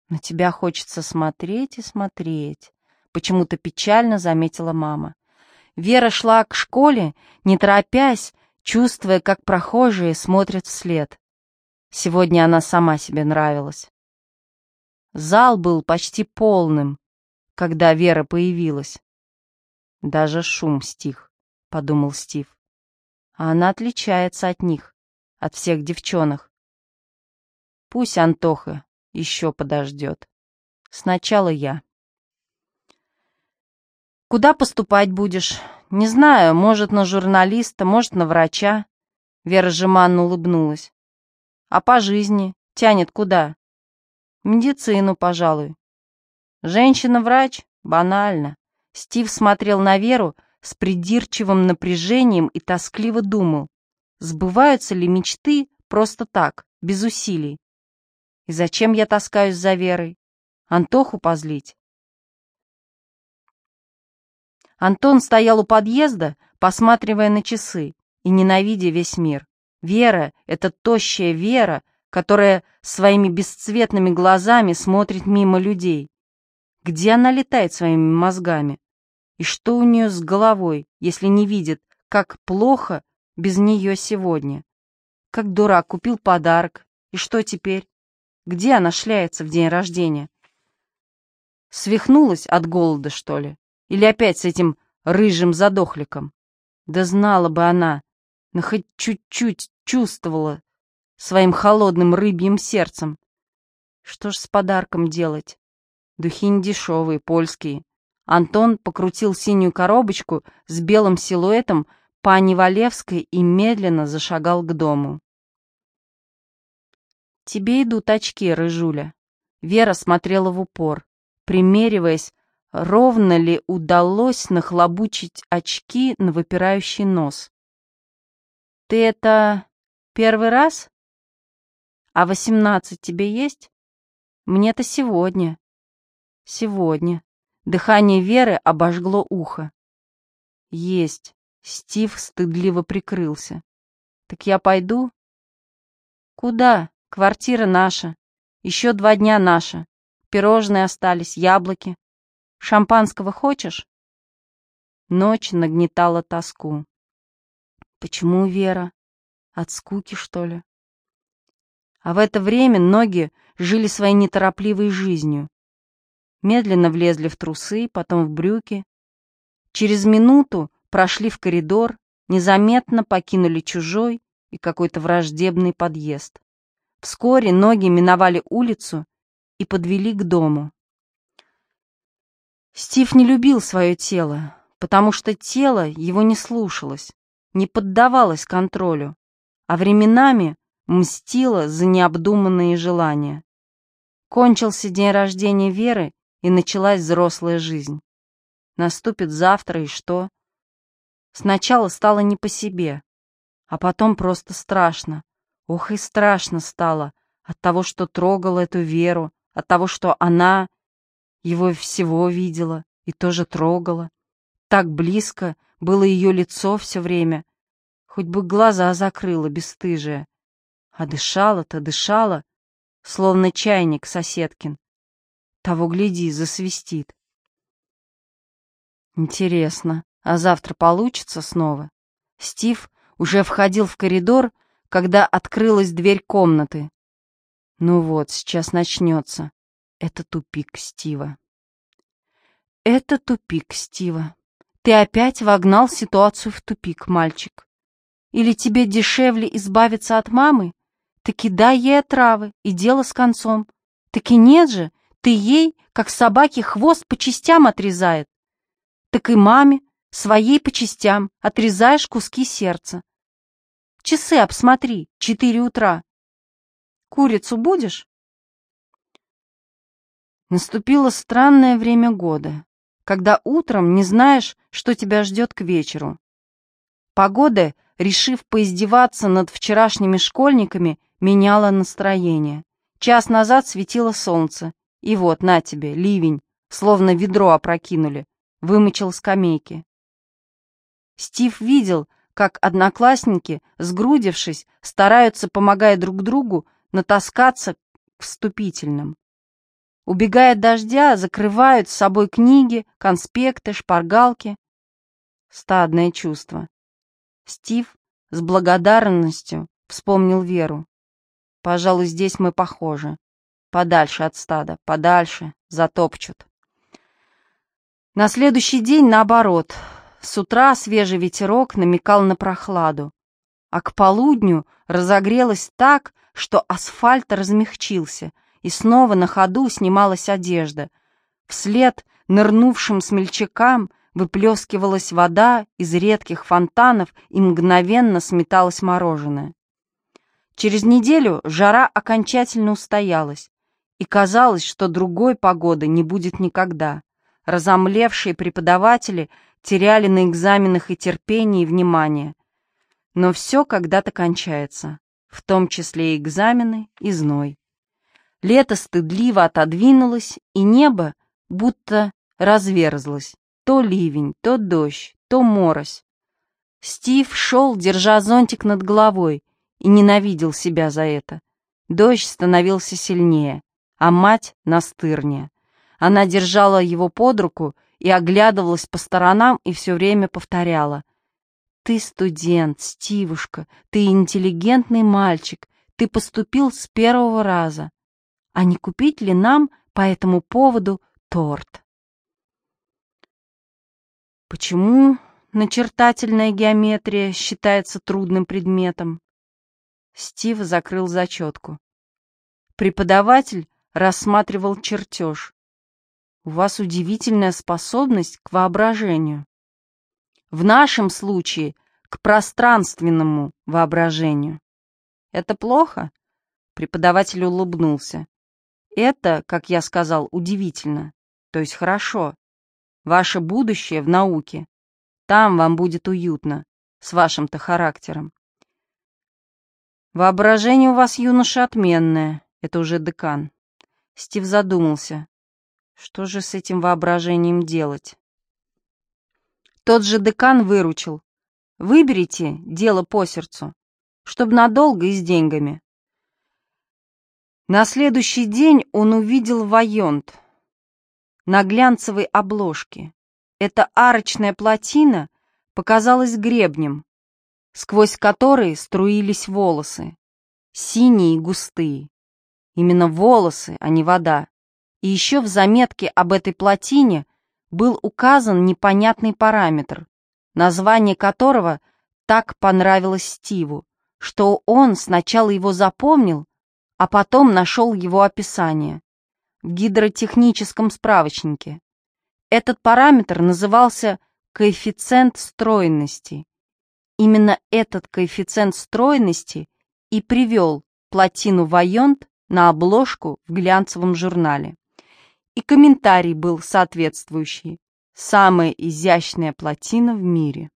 На тебя хочется смотреть и смотреть, почему-то печально заметила мама. Вера шла к школе, не торопясь, чувствуя, как прохожие смотрят вслед. Сегодня она сама себе нравилась. Зал был почти полным, когда Вера появилась. Даже шум стих, подумал Стив. А она отличается от них, от всех девчонок. Пусть Антоха еще подождет. Сначала я. Куда поступать будешь? Не знаю, может, на журналиста, может, на врача. Вера жеманно улыбнулась. А по жизни тянет куда? В медицину, пожалуй. Женщина-врач? Банально. Стив смотрел на Веру с придирчивым напряжением и тоскливо думал, сбываются ли мечты просто так, без усилий. И зачем я таскаюсь за Верой? Антоху позлить? Антон стоял у подъезда, посматривая на часы и ненавидя весь мир. Вера — это тощая Вера, которая своими бесцветными глазами смотрит мимо людей. Где она летает своими мозгами? И что у нее с головой, если не видит, как плохо без нее сегодня? Как дурак купил подарок. И что теперь? Где она шляется в день рождения? Свихнулась от голода, что ли? Или опять с этим рыжим задохликом? Да знала бы она, но хоть чуть-чуть чувствовала своим холодным рыбьим сердцем. Что ж с подарком делать? Духи недешевые, польские. Антон покрутил синюю коробочку с белым силуэтом пани Валевской и медленно зашагал к дому. «Тебе идут очки, рыжуля». Вера смотрела в упор, примериваясь, ровно ли удалось нахлобучить очки на выпирающий нос. «Ты это первый раз? А 18 тебе есть? Мне-то сегодня». «Сегодня». Дыхание Веры обожгло ухо. «Есть». Стив стыдливо прикрылся. «Так я пойду?» «Куда? Квартира наша. Еще 2 дня наша. Пирожные остались, яблоки. Шампанского хочешь?» Ночь нагнетала тоску. Почему Вера? От скуки, что ли? А в это время ноги жили своей неторопливой жизнью. Медленно влезли в трусы, потом в брюки. Через минуту прошли в коридор, незаметно покинули чужой и какой-то враждебный подъезд. Вскоре ноги миновали улицу и подвели к дому. Стив не любил свое тело, потому что тело его не слушалось, не поддавалось контролю, а временами мстило за необдуманные желания. Кончился день рождения Веры, и началась взрослая жизнь. Наступит завтра, и что? Сначала стало не по себе, а потом просто страшно. Ох, и страшно стало от того, что трогал эту Веру, от того, что она его всего видела и тоже трогала. Так близко было ее лицо все время, хоть бы глаза закрыла бесстыжая. А дышала-то дышала, словно чайник соседкин. Того, гляди, засвистит. Интересно, а завтра получится снова? Стив уже входил в коридор, когда открылась дверь комнаты. Ну вот, сейчас начнется. Это тупик Стива. Это тупик Стива. Ты опять вогнал ситуацию в тупик, мальчик. Или тебе дешевле избавиться от мамы? Таки дай ей отравы, и дело с концом. Таки нет же, ты ей, как собаке, хвост по частям отрезает. Так и маме, своей по частям, отрезаешь куски сердца. Часы обсмотри, 4 утра. Курицу будешь? Наступило странное время года, когда утром не знаешь, что тебя ждет к вечеру. Погода, решив поиздеваться над вчерашними школьниками, меняла настроение. Час назад светило солнце, и вот, на тебе, ливень, словно ведро опрокинули, вымочил скамейки. Стив видел, как одноклассники, сгрудившись, стараются, помогая друг другу, натаскаться к вступительным. убегая от дождя, закрывают с собой книги, конспекты, шпаргалки. Стадное чувство. Стив с благодарностью вспомнил Веру. Пожалуй, здесь мы похожи. Подальше от стада, подальше, затопчут. На следующий день наоборот. С утра свежий ветерок намекал на прохладу, а к полудню разогрелось так, что асфальт размягчился, и снова на ходу снималась одежда. Вслед нырнувшим смельчакам выплескивалась вода из редких фонтанов и мгновенно сметалось мороженое. Через неделю жара окончательно устоялась, и казалось, что другой погоды не будет никогда. Разомлевшие преподаватели теряли на экзаменах и терпение, и внимание. Но все когда-то кончается, в том числе и экзамены, и зной. Лето стыдливо отодвинулось, и небо будто разверзлось. То ливень, то дождь, то морось. Стив шел, держа зонтик над головой, и ненавидел себя за это. Дождь становился сильнее, а мать настырнее. Она держала его под руку и оглядывалась по сторонам и все время повторяла: «Ты студент, Стивушка, ты интеллигентный мальчик, ты поступил с первого раза. А не купить ли нам по этому поводу торт?» Почему начертательная геометрия считается трудным предметом? Стив закрыл зачетку. Преподаватель рассматривал чертеж. У вас удивительная способность к воображению. В нашем случае к пространственному воображению. Это плохо? Преподаватель улыбнулся. Это, как я сказал, удивительно, то есть хорошо. Ваше будущее в науке. Там вам будет уютно, с вашим-то характером. Воображение у вас, юноша, отменное. Это уже декан. Стив задумался. Что же с этим воображением делать? Тот же декан выручил. Выберите дело по сердцу, чтобы надолго и с деньгами. На следующий день он увидел Вайонт на глянцевой обложке. Эта арочная плотина показалась гребнем, сквозь который струились волосы, синие и густые. Именно волосы, а не вода. И еще в заметке об этой плотине был указан непонятный параметр, название которого так понравилось Стиву, что он сначала его запомнил, а потом нашел его описание в гидротехническом справочнике. Этот параметр назывался коэффициент стройности. Именно этот коэффициент стройности и привел плотину Вайонт на обложку в глянцевом журнале. И комментарий был соответствующий. Самая изящная плотина в мире.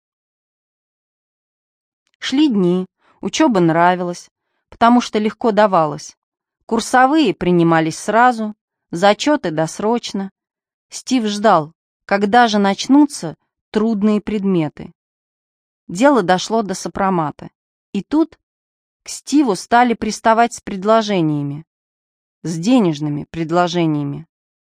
Шли дни, учеба нравилась, потому что легко давалась. Курсовые принимались сразу, зачеты досрочно. Стив ждал, когда же начнутся трудные предметы. Дело дошло до сопромата. И тут к Стиву стали приставать с предложениями. С денежными предложениями.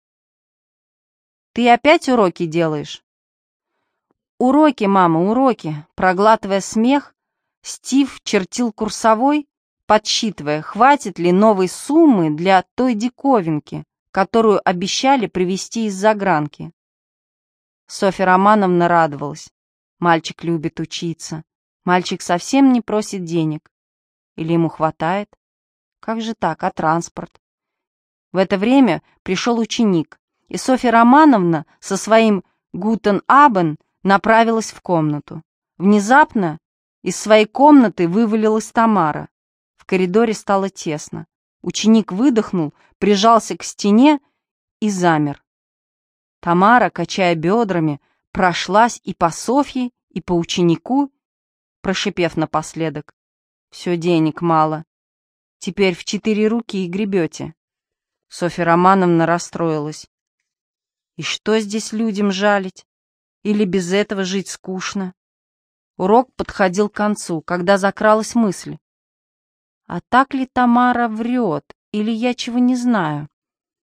«Ты опять уроки делаешь?» «Уроки, мама, уроки!» Проглатывая смех, Стив чертил курсовой, подсчитывая, хватит ли новой суммы для той диковинки, которую обещали привезти из загранки. Софья Романовна радовалась. Мальчик любит учиться. Мальчик совсем не просит денег. Или ему хватает? Как же так, а транспорт? В это время пришел ученик, и Софья Романовна со своим «Гутен Абен» направилась в комнату. Внезапно из своей комнаты вывалилась Тамара. В коридоре стало тесно. Ученик выдохнул, прижался к стене и замер. Тамара, качая бедрами, прошлась и по Софье, и по ученику, прошипев напоследок: «Все денег мало. Теперь в 4 руки и гребете». Софья Романовна расстроилась. И что здесь людям жалить? Или без этого жить скучно? Урок подходил к концу, когда закралась мысль. А так ли Тамара врет, или я чего не знаю?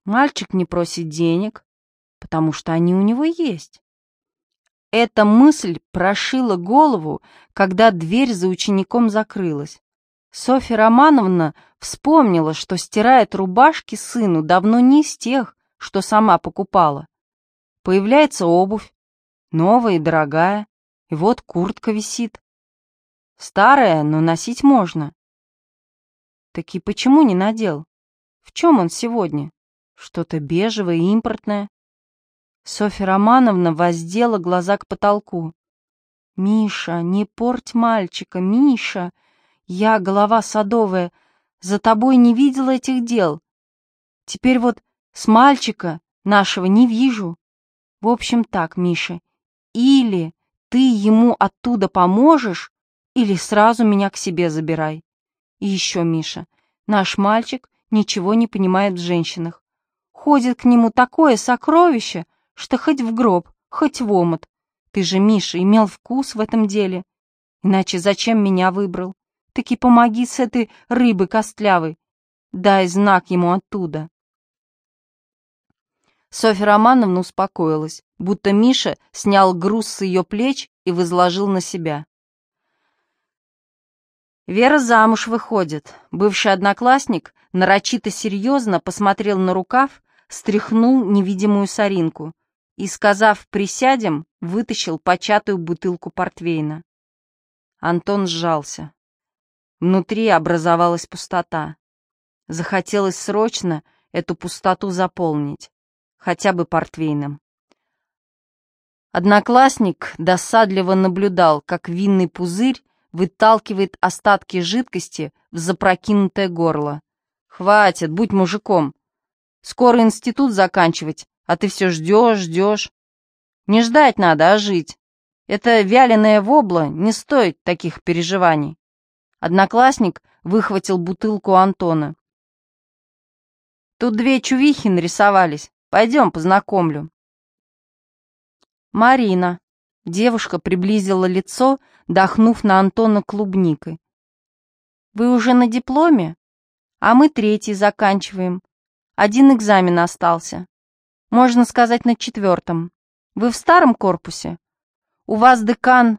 Мальчик не просит денег, потому что они у него есть. Эта мысль прошила голову, когда дверь за учеником закрылась. Софья Романовна вспомнила, что стирает рубашки сыну давно не из тех, что сама покупала. Появляется обувь, новая и дорогая, и вот куртка висит. Старая, но носить можно. Так и почему не надел? В чем он сегодня? Что-то бежевое и импортное. Софья Романовна воздела глаза к потолку. «Миша, не порть мальчика, Миша! Я, голова садовая, за тобой не видела этих дел. Теперь вот с мальчика нашего не вижу. В общем так, Миша, или ты ему оттуда поможешь, или сразу меня к себе забирай. И еще, Миша, наш мальчик ничего не понимает в женщинах. Ходит к нему такое сокровище, что хоть в гроб, хоть в омут. Ты же, Миша, имел вкус в этом деле. Иначе зачем меня выбрал? Таки помоги с этой рыбой костлявой. Дай знак ему оттуда». Софья Романовна успокоилась, будто Миша снял груз с ее плеч и возложил на себя. Вера замуж выходит. Бывший одноклассник нарочито серьезно посмотрел на рукав, стряхнул невидимую соринку и, сказав «присядем», вытащил початую бутылку портвейна. Антон сжался. Внутри образовалась пустота. Захотелось срочно эту пустоту заполнить, хотя бы портвейном. Одноклассник досадливо наблюдал, как винный пузырь выталкивает остатки жидкости в запрокинутое горло. «Хватит, будь мужиком. Скоро институт заканчивать, а ты все ждешь. Не ждать надо, а жить. Это вяленая вобла не стоит таких переживаний». Одноклассник выхватил бутылку Антона. «Тут две чувихи нарисовались. Пойдем, познакомлю». «Марина». Девушка приблизила лицо, дохнув на Антона клубникой. «Вы уже на дипломе? А мы третий заканчиваем. Один экзамен остался. Можно сказать, на четвертом. Вы в старом корпусе? У вас декан...»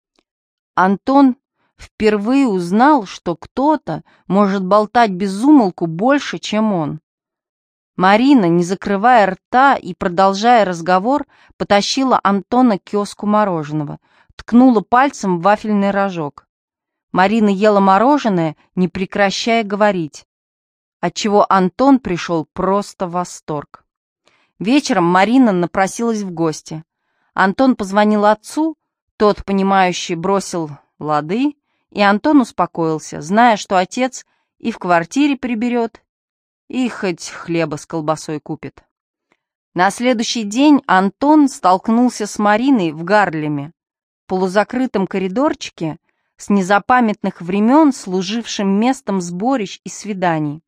Антон впервые узнал, что кто-то может болтать без умолку больше, чем он. Марина, не закрывая рта и продолжая разговор, потащила Антона к киоску мороженого, ткнула пальцем в вафельный рожок. Марина ела мороженое, не прекращая говорить, отчего Антон пришел просто в восторг. Вечером Марина напросилась в гости. Антон позвонил отцу, тот, понимающий, бросил лады, и Антон успокоился, зная, что отец и в квартире приберет, и хоть хлеба с колбасой купит. На следующий день Антон столкнулся с Мариной в Гарлеме, полузакрытом коридорчике, с незапамятных времен служившим местом сборищ и свиданий.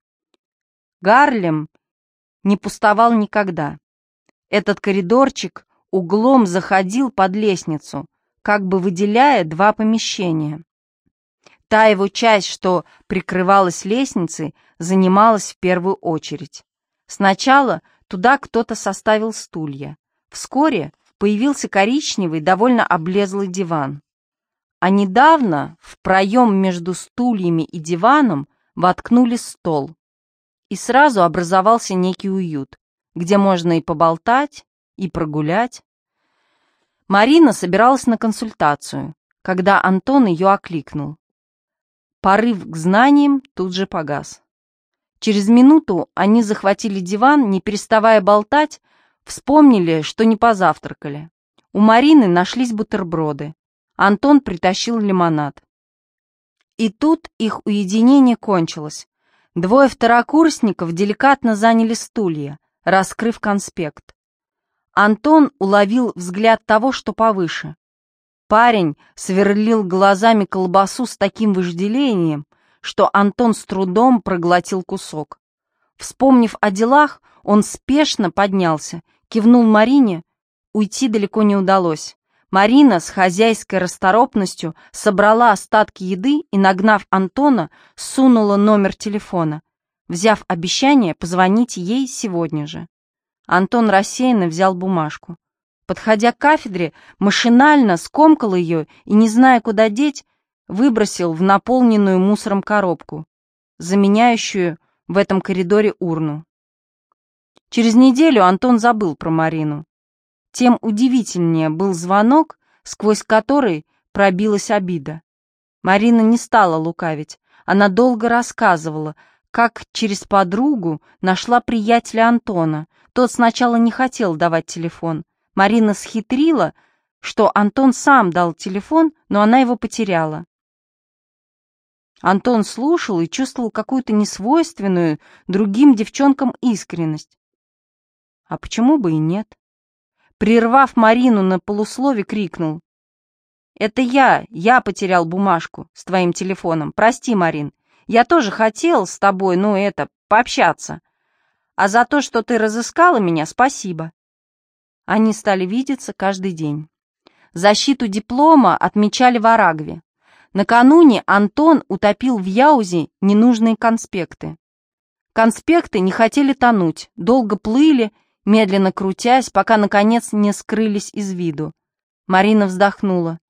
Гарлем не пустовал никогда. Этот коридорчик углом заходил под лестницу, как бы выделяя два помещения. Та его часть, что прикрывалась лестницей, занималась в первую очередь. Сначала туда кто-то составил стулья. Вскоре появился коричневый, довольно облезлый диван. А недавно в проем между стульями и диваном воткнули стол. И сразу образовался некий уют, где можно и поболтать, и прогулять. Марина собиралась на консультацию, когда Антон ее окликнул. Порыв к знаниям тут же погас. Через минуту они захватили диван, не переставая болтать, вспомнили, что не позавтракали. У Марины нашлись бутерброды. Антон притащил лимонад. И тут их уединение кончилось. Двое второкурсников деликатно заняли стулья, раскрыв конспект. Антон уловил взгляд того, что повыше. Парень сверлил глазами колбасу с таким вожделением, что Антон с трудом проглотил кусок. Вспомнив о делах, он спешно поднялся, кивнул Марине. Уйти далеко не удалось. Марина с хозяйской расторопностью собрала остатки еды и, нагнав Антона, сунула номер телефона. взяв обещание позвонить ей сегодня же. Антон рассеянно взял бумажку. Подходя к кафедре, машинально скомкал ее и, не зная, куда деть, выбросил в наполненную мусором коробку, заменяющую в этом коридоре урну. Через неделю Антон забыл про Марину. Тем удивительнее был звонок, сквозь который пробилась обида. Марина не стала лукавить. Она долго рассказывала, как через подругу нашла приятеля Антона. Тот сначала не хотел давать телефон. Марина схитрила, что Антон сам дал телефон, но она его потеряла. Антон слушал и чувствовал какую-то несвойственную другим девчонкам искренность. А почему бы и нет? Прервав Марину на полуслове, крикнул: «Это я потерял бумажку с твоим телефоном. Прости, Марин, я тоже хотел с тобой, пообщаться. А за то, что ты разыскала меня, спасибо». Они стали видеться каждый день. Защиту диплома отмечали в Арагве. Накануне Антон утопил в Яузе ненужные конспекты. Конспекты не хотели тонуть, долго плыли, медленно крутясь, пока, наконец, не скрылись из виду. Марина вздохнула.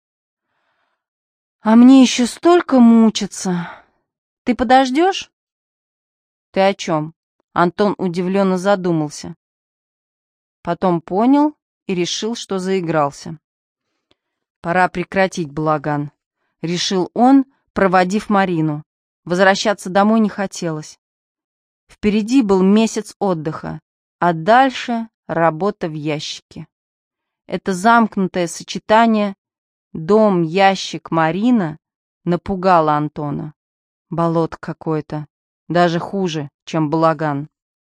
«А мне еще столько мучиться. Ты подождешь?» «Ты о чем?» Антон удивленно задумался. Потом понял и решил, что заигрался. «Пора прекратить балаган», — решил он, проводив Марину. Возвращаться домой не хотелось. Впереди был месяц отдыха, а дальше работа в ящике. Это замкнутое сочетание дом, ящик, Марина напугало Антона. Болото какое-то, даже хуже, чем балаган.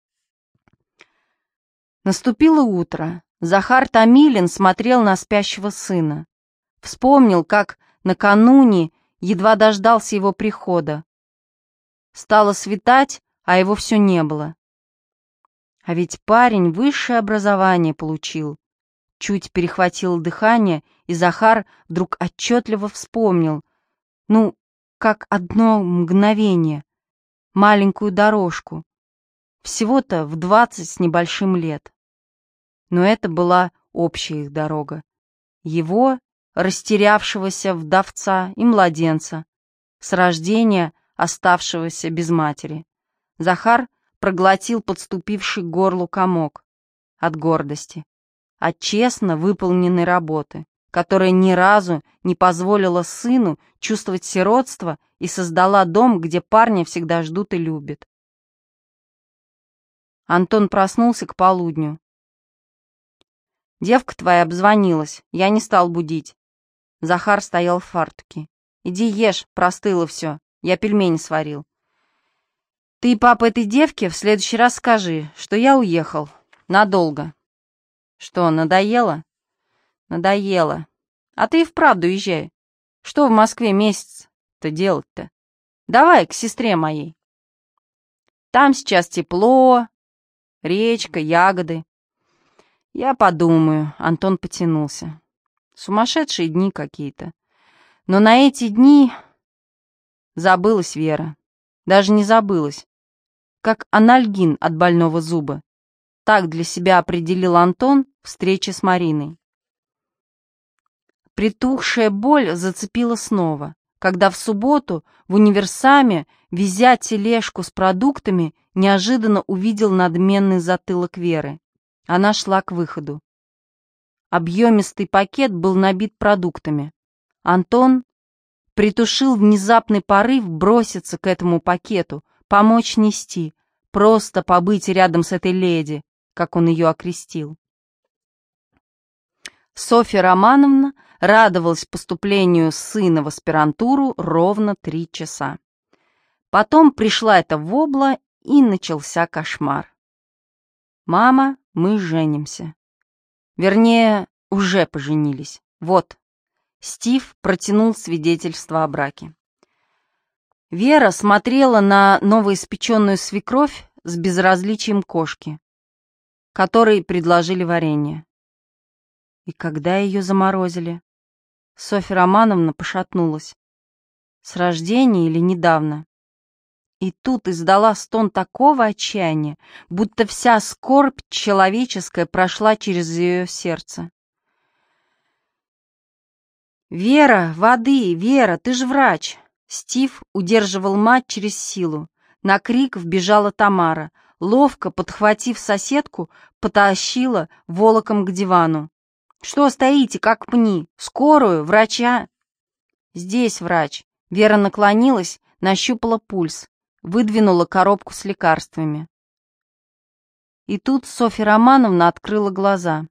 Наступило утро. Захар Томилин смотрел на спящего сына. Вспомнил, как накануне едва дождался его прихода. Стало светать, а его все не было. А ведь парень высшее образование получил. Чуть перехватило дыхание, и Захар вдруг отчетливо вспомнил, как одно мгновение, маленькую дорожку, всего-то в 20 с небольшим лет. Но это была общая их дорога. Его, растерявшегося вдовца и младенца, с рождения оставшегося без матери. Захар проглотил подступивший к горлу комок от гордости, от честно выполненной работы, которая ни разу не позволила сыну чувствовать сиротство и создала дом, где парня всегда ждут и любят. Антон проснулся к полудню. «Девка твоя обзвонилась, я не стал будить». Захар стоял в фартуке. «Иди ешь, простыло все, я пельмени сварил. Ты, папа, этой девке в следующий раз скажи, что я уехал. Надолго». «Что, надоело?» «Надоело. А ты и вправду езжай. Что в Москве месяц-то делать-то? Давай к сестре моей. Там сейчас тепло, речка, ягоды». «Я подумаю», — Антон потянулся. Сумасшедшие дни какие-то. Но на эти дни забылась Вера. Даже не забылась. Как анальгин от больного зуба. Так для себя определил Антон встречи с Мариной. Притухшая боль зацепила снова, когда в субботу в универсаме, везя тележку с продуктами, неожиданно увидел надменный затылок Веры. Она шла к выходу. Объемистый пакет был набит продуктами. Антон притушил внезапный порыв броситься к этому пакету, помочь нести, просто побыть рядом с этой леди, как он ее окрестил. Софья Романовна радовалась поступлению сына в аспирантуру ровно 3 часа. Потом пришла эта вобла, и начался кошмар. «Мама, мы женимся». Вернее, уже поженились. Вот. Стив протянул свидетельство о браке. Вера смотрела на новоиспеченную свекровь с безразличием кошки, которой предложили варенье. И когда ее заморозили? Софья Романовна пошатнулась. С рождения или недавно? И тут издала стон такого отчаяния, будто вся скорбь человеческая прошла через ее сердце. «Вера, воды! Вера, ты же врач!» Стив удерживал мать через силу. На крик вбежала Тамара. Ловко подхватив соседку, потащила волоком к дивану. «Что стоите, как пни? Скорую, врача!» «Здесь врач». Вера наклонилась, нащупала пульс, выдвинула коробку с лекарствами. И тут Софья Романовна открыла глаза.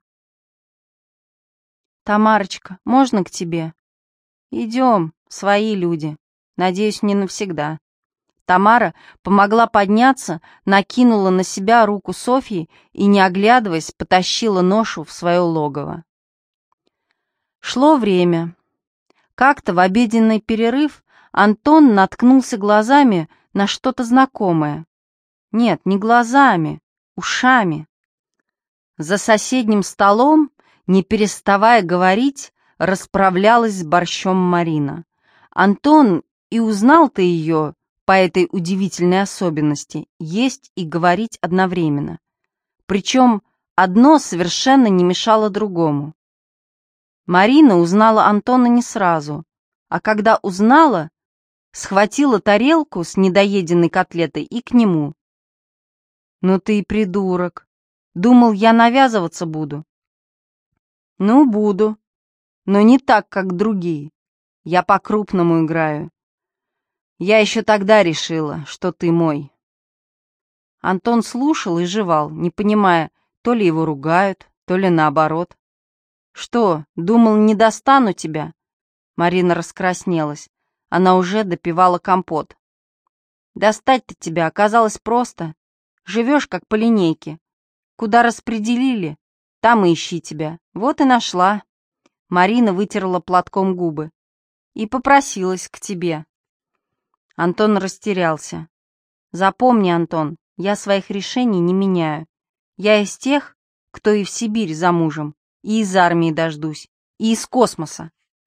«Тамарочка, можно к тебе?» «Идем, свои люди. Надеюсь, не навсегда». Тамара помогла подняться, накинула на себя руку Софьи и, не оглядываясь, потащила ношу в свое логово. Шло время. Как-то в обеденный перерыв Антон наткнулся глазами на что-то знакомое. Нет, не глазами, ушами. За соседним столом, не переставая говорить, расправлялась с борщом Марина. Антон и узнал-то ее по этой удивительной особенности — есть и говорить одновременно. Причем одно совершенно не мешало другому. Марина узнала Антона не сразу, а когда узнала, схватила тарелку с недоеденной котлетой и к нему. «Ну ты и придурок. Думал, я навязываться буду?» «Ну, буду, но не так, как другие. Я по-крупному играю. Я еще тогда решила, что ты мой». Антон слушал и жевал, не понимая, то ли его ругают, то ли наоборот. «Что, думал, не достану тебя?» Марина раскраснелась. Она уже допивала компот. «Достать-то тебя оказалось просто. Живешь, как по линейке. Куда распределили, там и ищи тебя. Вот и нашла». Марина вытерла платком губы. «И попросилась к тебе». Антон растерялся. «Запомни, Антон, я своих решений не меняю. Я из тех, кто и в Сибирь за мужем, и из армии дождусь, и из космоса».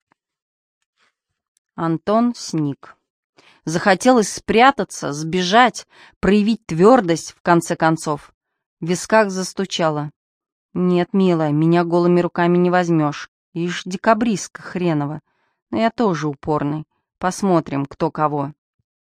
Антон сник. Захотелось спрятаться, сбежать, проявить твердость, в конце концов. В висках застучало. «Нет, милая, меня голыми руками не возьмешь. Ишь, декабристка хренова. Но я тоже упорный. Посмотрим, кто кого».